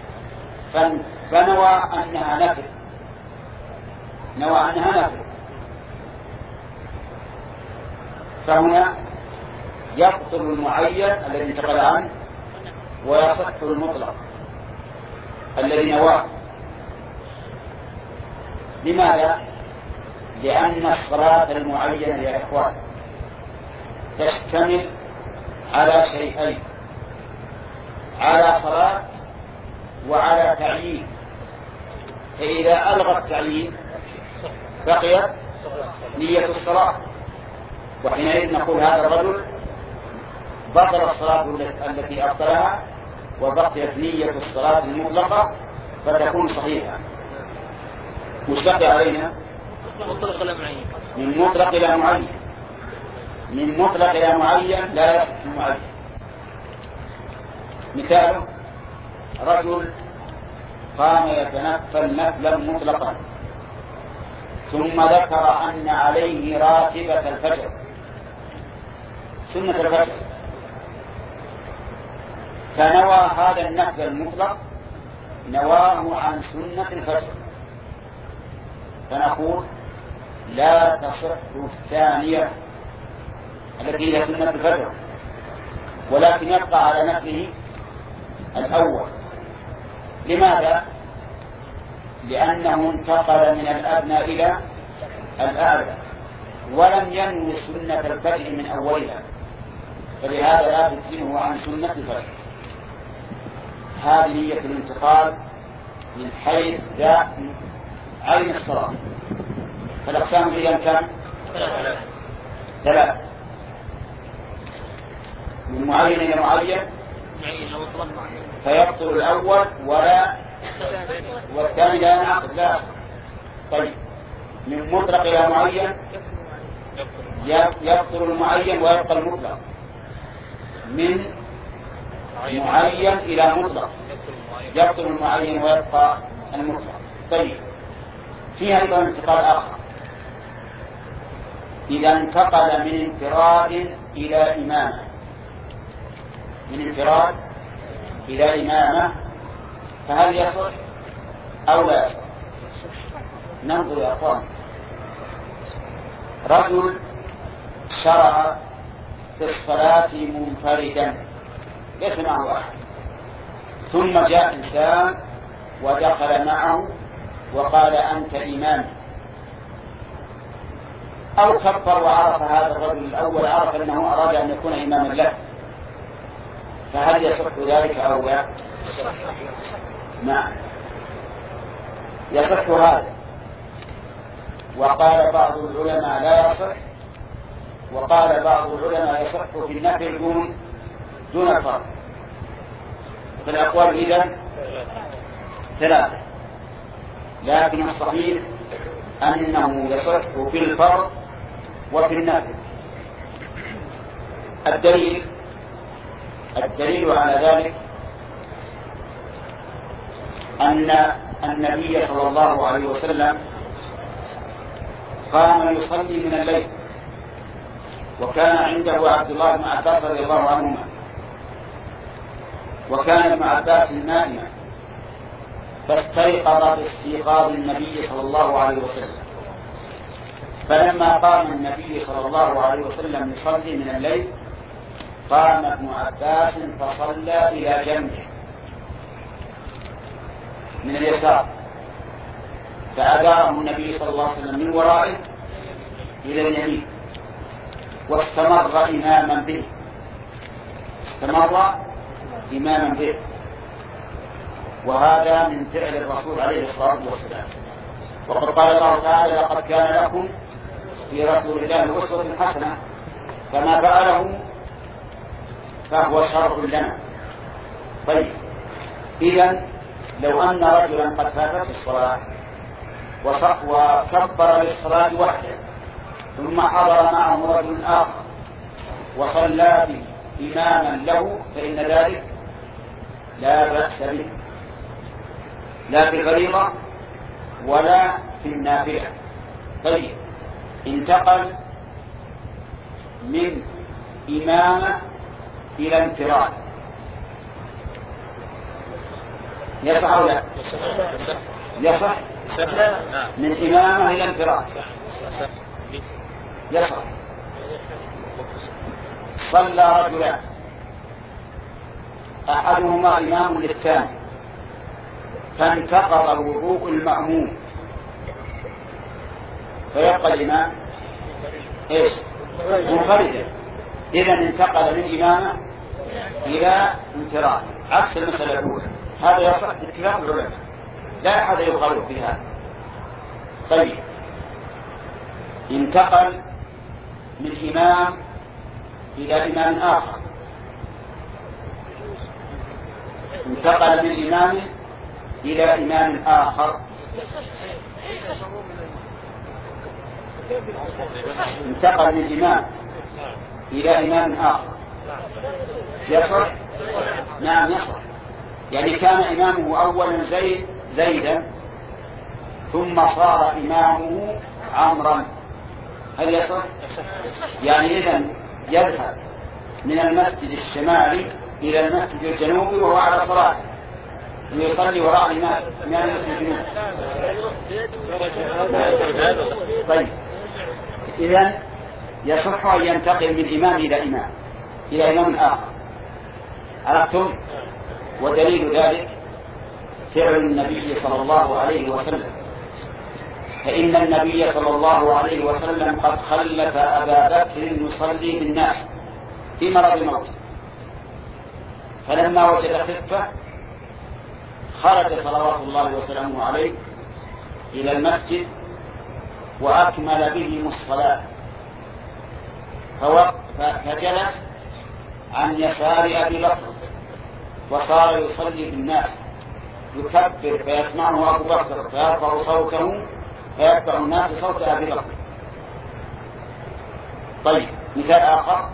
Speaker 1: فنوى أنها نفل، نوى أنها نفل، فهنا يبطل المعين الذي انتقل عنه ويصح المطلق الذي نواه. لماذا؟ لأن الصلاة المعينة يا إخوان تشتمل على شيئين: على صلاة وعلى تعيين. فإذا ألغى التعيين بقيت نية الصلاة، وحينئذ نقول هذا الرجل بطل الصلاة التي أبطلها وبقيت نية الصلاة المطلقة فتكون صحيحة. مشتق علينا من مطلق إلى معين، من مطلق إلى معين لا يصح المعين. مثال: رجل قام يتنفل نفلا مطلقا ثم ذكر أن عليه راتبة الفجر، سنة الفجر، فنوى هذا النفل المطلق نواه عن سنة الفجر، فنقول لا تصح الثانية التي هي سنة الفجر، ولكن يبقى على نفله الأول. لماذا؟ لأنه انتقل من الأدنى إلى الأعلى ولم ينوي سنة الفجر من أولها، فلهذا لا تجزمه عن سنة الفجر. هذه نية الانتقال من حيث ذات عين الصلاة. فالأقسام إذا كم؟ ثلاثة: من معين إلى معين فيبطل الأول ولا والثاني لا ينعقد. لا. طيب، من مطلق إلى معين يبطل المعين ويبقى المطلق، من معين إلى مطلق يبطل المعين ويبقى المطلق. طيب، فيها أيضا انتقال آخر: إذا انتقل من انفراد إلى إمامة، من انفراد إلى إمامة، فهل يصح أو لا يصح؟ ننظر يا أخوان. رجل شرع في الصلاة منفردا ليس معه أحد، ثم جاء إنسان ودخل معه وقال أنت إمام، أو كبر وعرف هذا الرجل الأول، عرف أنه أراد أن يكون إماما له، فهل يصح ذلك أو لا؟ نعم يصح هذا. وقال بعض العلماء لا يصح، وقال بعض العلماء يصح في النفل دون دون الفرق. فالأقوال إذن ثلاثة، لكن الصحيح أنه يصح في الفرض وفي النافل. الدليل الدليل على ذلك أن النبي صلى الله عليه وسلم قام يصلي من الليل، وكان عنده عبد الله بن عباس رضي الله عنهما، وكان ابن عباس نائما فاستيقظ باستيقاظ النبي صلى الله عليه وسلم، فلما قام النبي صلى الله عليه وسلم يصلي من الليل قام ابن عباس فصلى إلى جنبه من اليسار، فأداره النبي صلى الله عليه وسلم من ورائه إلى اليمين، واستمر إماما به استمر إماما به وهذا من فعل الرسول عليه الصلاة والسلام. وقد قال الله تعالى: لقد كان لكم في رسول الله أسوة حسنة، فما فعله فهو شرع لنا. طيب، إذن لو أن رجلا قد فاتته الصلاة وكبر للصلاة وحده ثم حضر معه رجل آخر وصلى به إماما له فإن ذلك لا بأس به، لا في الفريضة ولا في النافلة. طيب، انتقل من إمامة إلى انفراد، يصح أو لا؟ يصح من إمامة إلى انفراد، يصح. صلى رجلان أحدهما إمام للثاني فانتقض وضوء المأموم فيبقى الإمام إيش؟ منفردا. إذا انتقل من إمامة إلى انفراد عكس المسألة الأولى. هذا يصح باتفاق العلماء، لا أحد يخالف بها. طيب، انتقل من إمام إلى إمام آخر، انتقل من إمام إلى إمام آخر، انتقل من إمام إلى إمام آخر، يصح؟ نعم يصح. يعني كان إمامه أولا زيد زيدا ثم صار إمامه عمرا، هل يصح؟ يعني إذن يذهب من المسجد الشمالي إلى المسجد الجنوبي وهو على صلاة ويصلي وراء الإمام إمام المسجد الجنوبي. طيب، إذن يصح أن ينتقل من إمام إلى إمام إلى إمام آخر. عرفتم؟ ودليل ذلك فعل النبي صلى الله عليه وسلم، فإن النبي صلى الله عليه وسلم قد خلف أبا بكر يصلي بالناس في مرض الموت، فلما وجد خفة خرج صلوات الله وسلامه عليه إلى المسجد وأكمل بهم الصلاة، فجلس عن يسار أبي بكر وصار يصلي بالناس يكبر فيسمعه أبو بكر فيرفع صوته فيتبع الناس صوت أبي بكر. طيب، مثال آخر: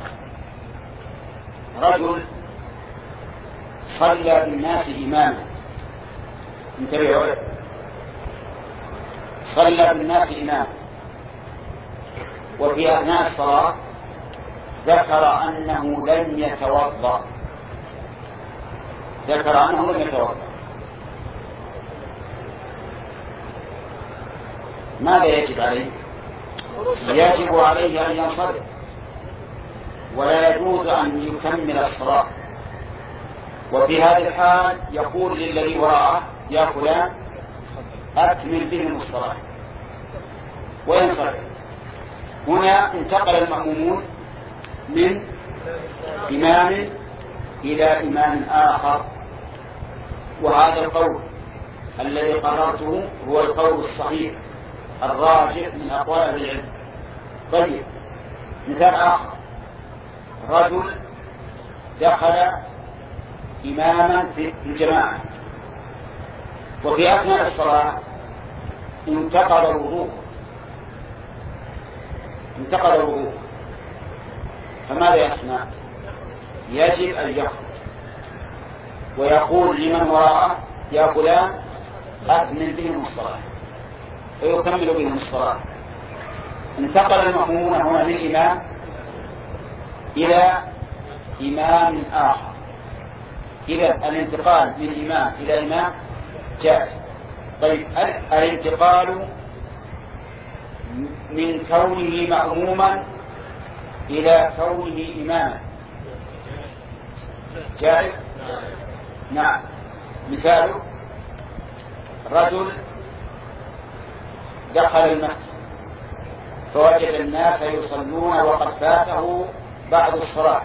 Speaker 1: رجل صلى بالناس إماما، انتبهوا، صلى بالناس إماما وفي أثناء الصلاة ذكر أنه لم يتوضأ ذكر أنه لم يتوضأ ماذا يجب عليه؟ يجب عليه أن ينصرف ولا يجوز أن يكمل الصلاة. وفي هذه الحال يقول للذي وراءه: يا فلان أكمل بهم الصلاة، وينصرف. هنا انتقل المأمومون من إمام إلى إمام آخر، وهذا القول الذي قررته هو القول الصحيح الراجح من أقوال أهل العلم. طيب، مثال آخر: رجل دخل إماما في الجماعة وفي أثناء الصلاة انتقض الوضوء انتقل الوضوء، فماذا يصنع؟ يجب أن يخرج ويقول لمن وراءه يا فلان أكمل بهم الصلاة، ويكمل بهم الصلاة. انتقل المأمومون هنا من إمام إلى إمام آخر. إذا الانتقال من إمام إلى إمام جائز. طيب الانتقال من كونه مأموما إلى كونه إماما جائز؟ نعم. مثال: رجل دخل المسجد فوجد الناس يصلون وقد فاته بعض الصلاة،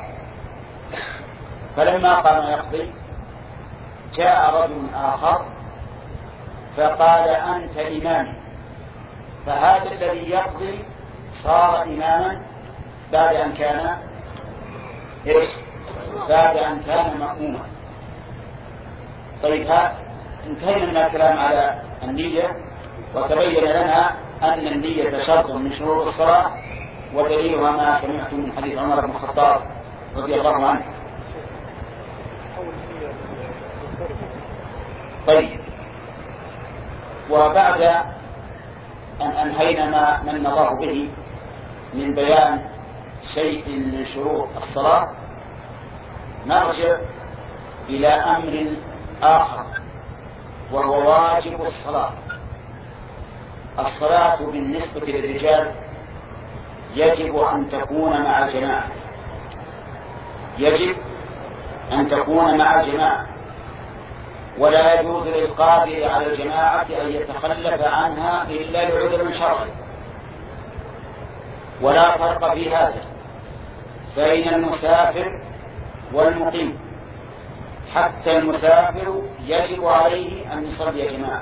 Speaker 1: فلما قام يقضي جاء رجل آخر فقال أنت إمامي، فهذا الذي يقضي صار إماما بعد أن كان إيش؟ بعد أن كان مأموما. طيب انتهينا من الكلام على النية، وتبين لنا أن النية شرط من شروط الصلاة، ودليلها ما سمعت من حديث عمر بن الخطاب رضي الله عنه. طيب، وبعد أن أنهينا ما من نظر به من بيان شيء من شروط الصلاة، نرجع إلى أمر آخر وهو واجب الصلاة. الصلاة بالنسبة للرجال يجب أن تكون مع الجماعة، يجب أن تكون مع الجماعة، ولا يجوز للقادر على الجماعة أن يتخلف عنها إلا لعذر شرعي. ولا فرق في هذا بين المسافر والمقيم، حتى المسافر يجب عليه أن يصلي جماعة.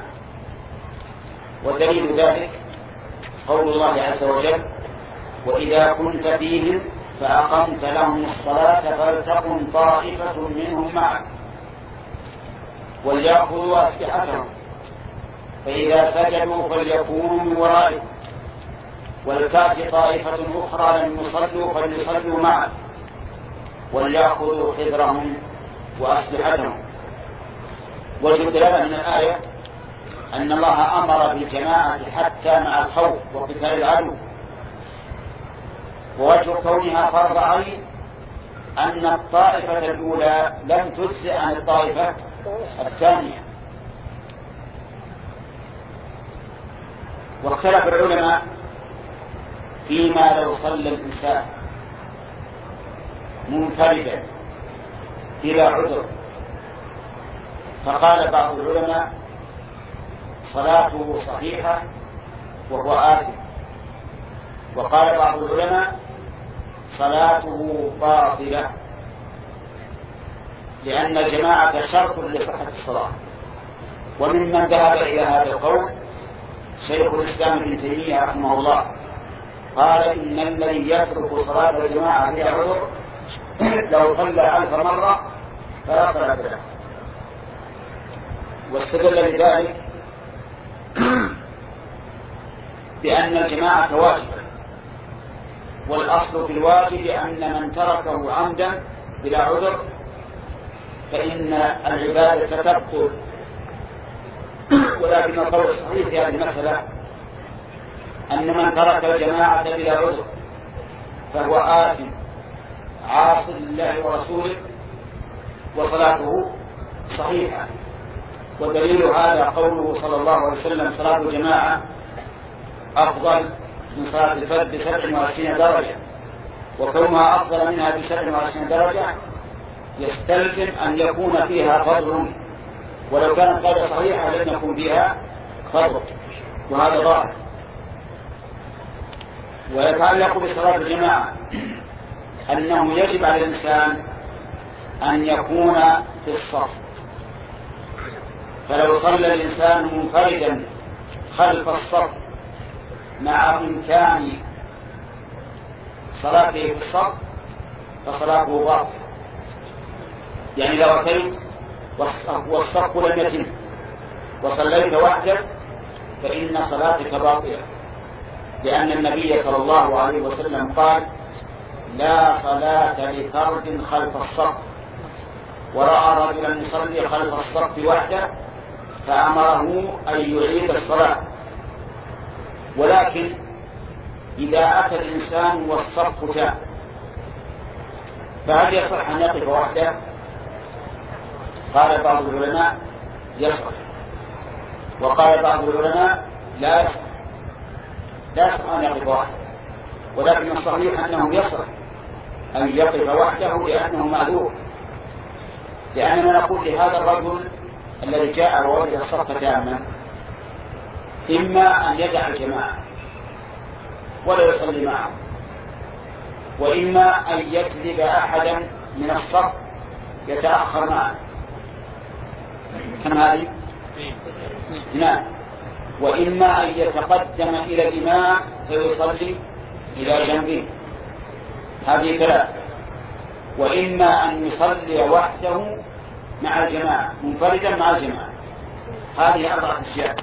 Speaker 1: ودليل ذلك قول الله عز وجل: وإذا كنت فيهم فأقمت لهم الصلاة فلتقم طائفة منهم معك وليأخذوا أسلحتهم فإذا سجدوا فليكونوا من ورائهم ولتأتي طائفة أخرى لم يصلوا فليصلوا معك وليأخذوا حذرهم وأسلحتهم. والدلالة من الآية أن الله أمر بالجماعة حتى مع الخوف وقتال العدو. ووجه كونها فرض عين أن الطائفة الأولى لم تجزئ عن الطائفة الثانية. واختلف العلماء فيما لو صلى الإنسان منفردا بلا عذر، فقال بعض العلماء صلاته صحيحة وهو آثم، وقال بعض العلماء صلاته باطلة، لأن الجماعة شرط لصحة الصلاة. وممن ذهب إلى هذا القول شيخ الإسلام ابن تيمية رحمه الله، قال إن الذي يترك صلاة الجماعة بلا عذر لو صلى ألف مرة فلا صلاة له. واستدل بذلك بأن الجماعة واجبة، والأصل في الواجب أن من تركه عمدا بلا عذر فإن العبادة تبطل. ولكن القول الصحيح في هذه المسألة أن من ترك الجماعة بلا عذر فهو آثم عاص لله ورسوله وصلاته صحيحة. ودليل هذا قوله صلى الله عليه وسلم: صلاة الجماعة أفضل من صلاة الفرد بسبع وعشرين درجة. وكونها أفضل منها بسبع وعشرين درجة يستلزم أن يكون فيها فضل، ولو كانت غير صحيحة لم يكن فيها فضل، وهذا ظاهر. ويتعلق بصلاة الجماعة أنه يجب على الإنسان أن يكون في الصف، فلو صلى الإنسان منفردا خلف الصف مع إمكان صلاته في الصف فصلاته باطلة. يعني لو أتيت والصف لم يتم وصليت وحدك فإن صلاتك باطلة، لأن النبي صلى الله عليه وسلم قال لا صلاة لفرد خلف الصف، ورأى رجلا يصلي خلف الصف وحده فأمره أن يعيد الصلاة. ولكن إذا أتى الإنسان والصف تام فهل يصح أن يقف وحده؟ قال بعض العلماء يصح، وقال بعض العلماء لا يصح، لا يصح أن يقف وحده، ولكن الصحيح أنه يصح أن يقف وحده لأنه معذور. لأننا نقول لهذا الرجل الذي جاء ووجد الصف تاما إما أن يدع الجماعة ولا يصلي معه، وإما أن يجذب أحدا من الصف يتأخر معه كما هذه، نعم، وإما أن يتقدم إلى الإمام فيصلي إلى جنبه، هذه ثلاثة، وإما أن يصلي وحده مع الجماعة منفردا مع الجماعة، هذه أربعة أشياء،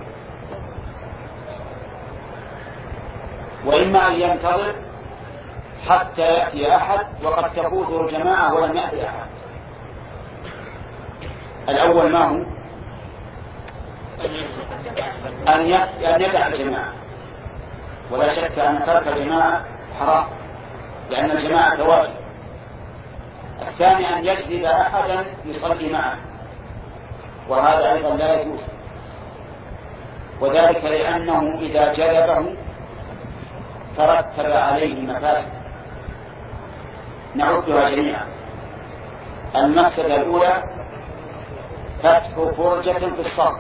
Speaker 1: وإما أن ينتظر حتى يأتي أحد وقد تفوته الجماعة ولم يأتي أحد. الأول ما هو؟ أن يدع الجماعة، ولا شك أن ترك الجماعة حرام لأن الجماعة واجب. الثاني أن يجذب أحدا يصلي معه، وهذا أيضا لا يجوز، وذلك لأنه إذا جلبه ترتب عليه مفاسد نعدها جميعا. المفسدة الأولى فتح فرجة في الصف،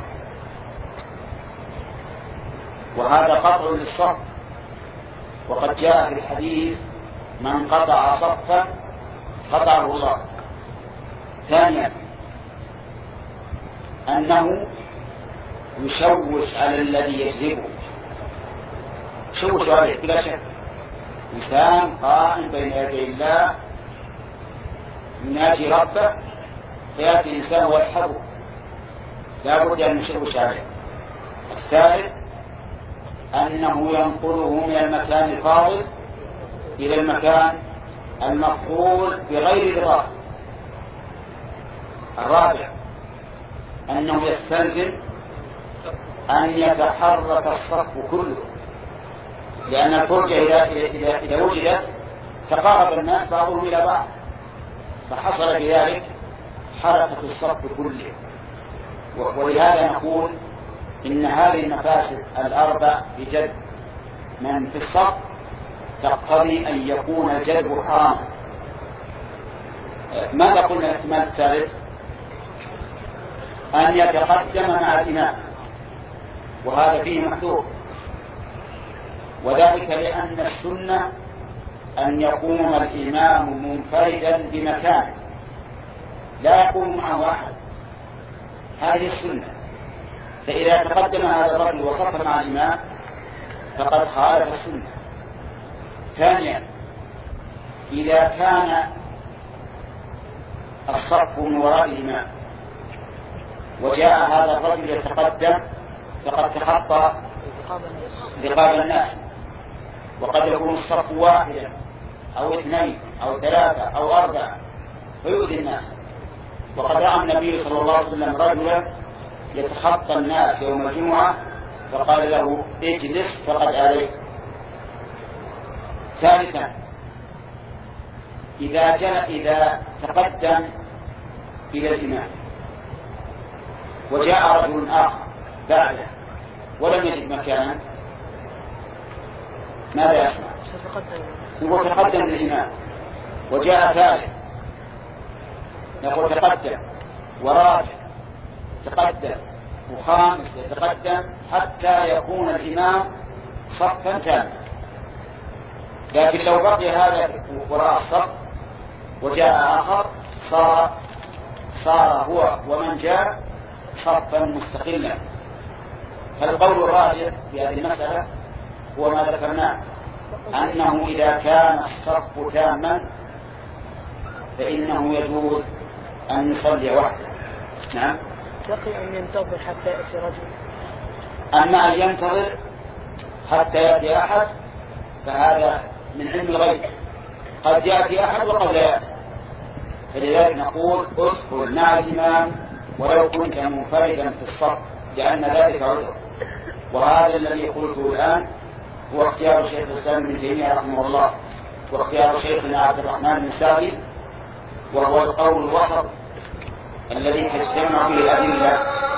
Speaker 1: وهذا قطع للصف، وقد جاء في الحديث من قطع صفا قطعه الله. ثانيا أنه يشوش على الذي يجذبه، يشوش عليه بلا شك. إنسان قائم بين يدي الله يناجي ربه فيأتي إنسان ويسحبه، لا بد أن يشوش عليه. الثالث أنه ينقله من المكان الفاضل إلى المكان المقبول بغير رضاه. الرابع أنه يستلزم أن يتحرك الصف كله، لأن الفرجة إذا, إذا, إذا وجدت تقارب الناس بعضهم إلى بعض، فحصل بذلك حركة الصف كله. ولهذا نقول إن هذه المفاسد الأربع بجد من في الصف تقتضي أن يكون الجلب حراما. ماذا قلنا الاحتمال الثالث؟ أن يتقدم مع الإمام، وهذا فيه محذور، وذلك لأن السنة أن يقوم الإمام منفردا بمكان لا يقوم معه أحد، هذه السنة. فإذا تقدم هذا الرجل وصف مع الإمام فقد خالف السنة. ثانيا إذا كان الصف من وراء الإمام وجاء هذا الرجل يتقدم فقد تخطى رقاب الناس، وقد يكون الصف واحدا أو اثنين أو ثلاثة أو أربعة فيؤذي الناس. وقد رأى النبي صلى الله عليه وسلم رجلا يتخطى الناس يوم الجمعة فقال له اجلس فقد آذيت. ثالثا إذا جاء إذا تقدم إلى الإمام وجاء رجل آخر بعده ولم يجد مكانا ماذا يصنع؟ هو تقدم للإمام وجاء ثالث، نقول تقدم ورابع تقدم وخامس يتقدم حتى يكون الإمام صفا تاما. لكن لو بقي هذا وراء الصف وجاء آخر صار صار هو ومن جاء صفا مستقلا. فالقول الراجح في هذه المسألة هو ما ذكرناه، أنه إذا كان الصف تاما فإنه يجوز أن يصلي وحده. نعم.
Speaker 2: بقي أن ينتظر حتى يأتي رجل.
Speaker 1: أما أن ينتظر حتى يأتي أحد فهذا من علم الغيب، قد يأتي أحد وقد لا يأتي. فلذلك نقول ادخل مع الإمام ولو كنت منفردا في الصف، لأن ذلك عذر. وهذا الذي قلته الآن هو اختيار شيخ الإسلام ابن تيمية رحمه الله، واختيار شيخنا عبد الرحمن بن سعدي، وهو القول الوسط الذي تجتمع به الأدلة